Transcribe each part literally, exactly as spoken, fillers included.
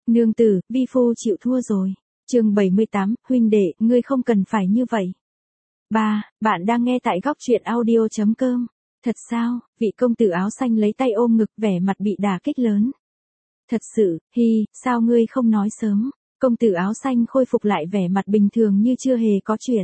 Nương tử, vi phu chịu thua rồi. Chương bảy mươi tám, huynh đệ, ngươi không cần phải như vậy. Ba, bạn đang nghe tại góc truyện audio chấm com. Thật sao? Vị công tử áo xanh lấy tay ôm ngực, vẻ mặt bị đả kích lớn. Thật sự, hi, sao ngươi không nói sớm? Công tử áo xanh khôi phục lại vẻ mặt bình thường như chưa hề có chuyện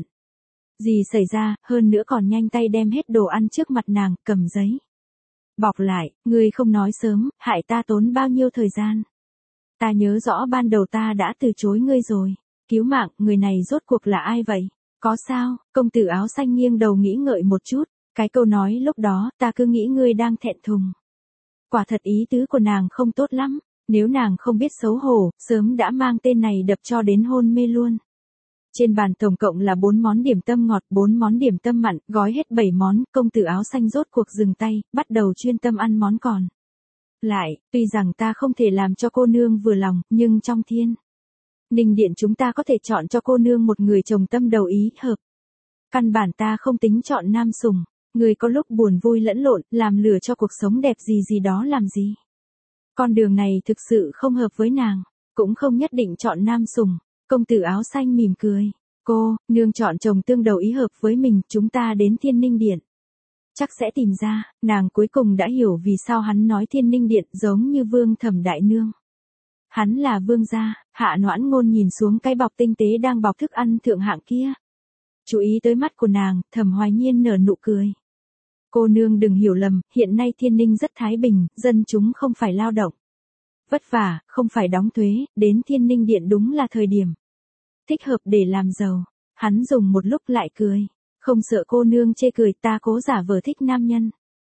gì xảy ra, hơn nữa còn nhanh tay đem hết đồ ăn trước mặt nàng, cầm giấy bọc lại. Ngươi không nói sớm, hại ta tốn bao nhiêu thời gian. Ta nhớ rõ ban đầu ta đã từ chối ngươi rồi. Cứu mạng, người này rốt cuộc là ai vậy? Có sao? Công tử áo xanh nghiêng đầu nghĩ ngợi một chút. Cái câu nói lúc đó, ta cứ nghĩ ngươi đang thẹn thùng. Quả thật ý tứ của nàng không tốt lắm. Nếu nàng không biết xấu hổ, sớm đã mang tên này đập cho đến hôn mê luôn. Trên bàn tổng cộng là bốn món điểm tâm ngọt, bốn món điểm tâm mặn, gói hết bảy món, công tử áo xanh rốt cuộc dừng tay, bắt đầu chuyên tâm ăn món còn lại. Tuy rằng ta không thể làm cho cô nương vừa lòng, nhưng trong Thiên Ninh Điện chúng ta có thể chọn cho cô nương một người chồng tâm đầu ý hợp. Căn bản ta không tính chọn nam sủng, người có lúc buồn vui lẫn lộn, làm lửa cho cuộc sống đẹp gì gì đó làm gì. Con đường này thực sự không hợp với nàng, cũng không nhất định chọn nam sủng. Công tử áo xanh mỉm cười. Cô, nương chọn chồng tương đầu ý hợp với mình, chúng ta đến Thiên Ninh Điện chắc sẽ tìm ra. Nàng cuối cùng đã hiểu vì sao hắn nói Thiên Ninh Điện giống như Vương Thẩm đại nương. Hắn là vương gia. Hạ Noãn Ngôn nhìn xuống cái bọc tinh tế đang bọc thức ăn thượng hạng kia. Chú ý tới mắt của nàng, Thẩm Hoài Nhiên nở nụ cười. Cô nương đừng hiểu lầm, hiện nay Thiên Ninh rất thái bình, dân chúng không phải lao động vất vả, không phải đóng thuế, đến Thiên Ninh Điện đúng là thời điểm thích hợp để làm giàu. Hắn dùng một lúc lại cười. Không sợ cô nương chê cười, ta cố giả vờ thích nam nhân.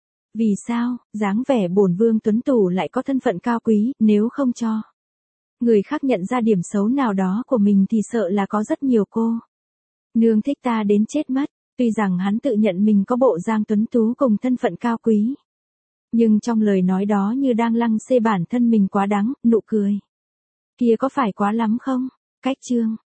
Vì sao? Dáng vẻ bổn vương tuấn tú lại có thân phận cao quý, nếu không cho người khác nhận ra điểm xấu nào đó của mình thì sợ là có rất nhiều cô nương thích ta đến chết mất. Tuy rằng hắn tự nhận mình có bộ dáng tuấn tú cùng thân phận cao quý, nhưng trong lời nói đó như đang lăng xê bản thân mình quá đáng. Nụ cười kia có phải quá lắm không? Cách chương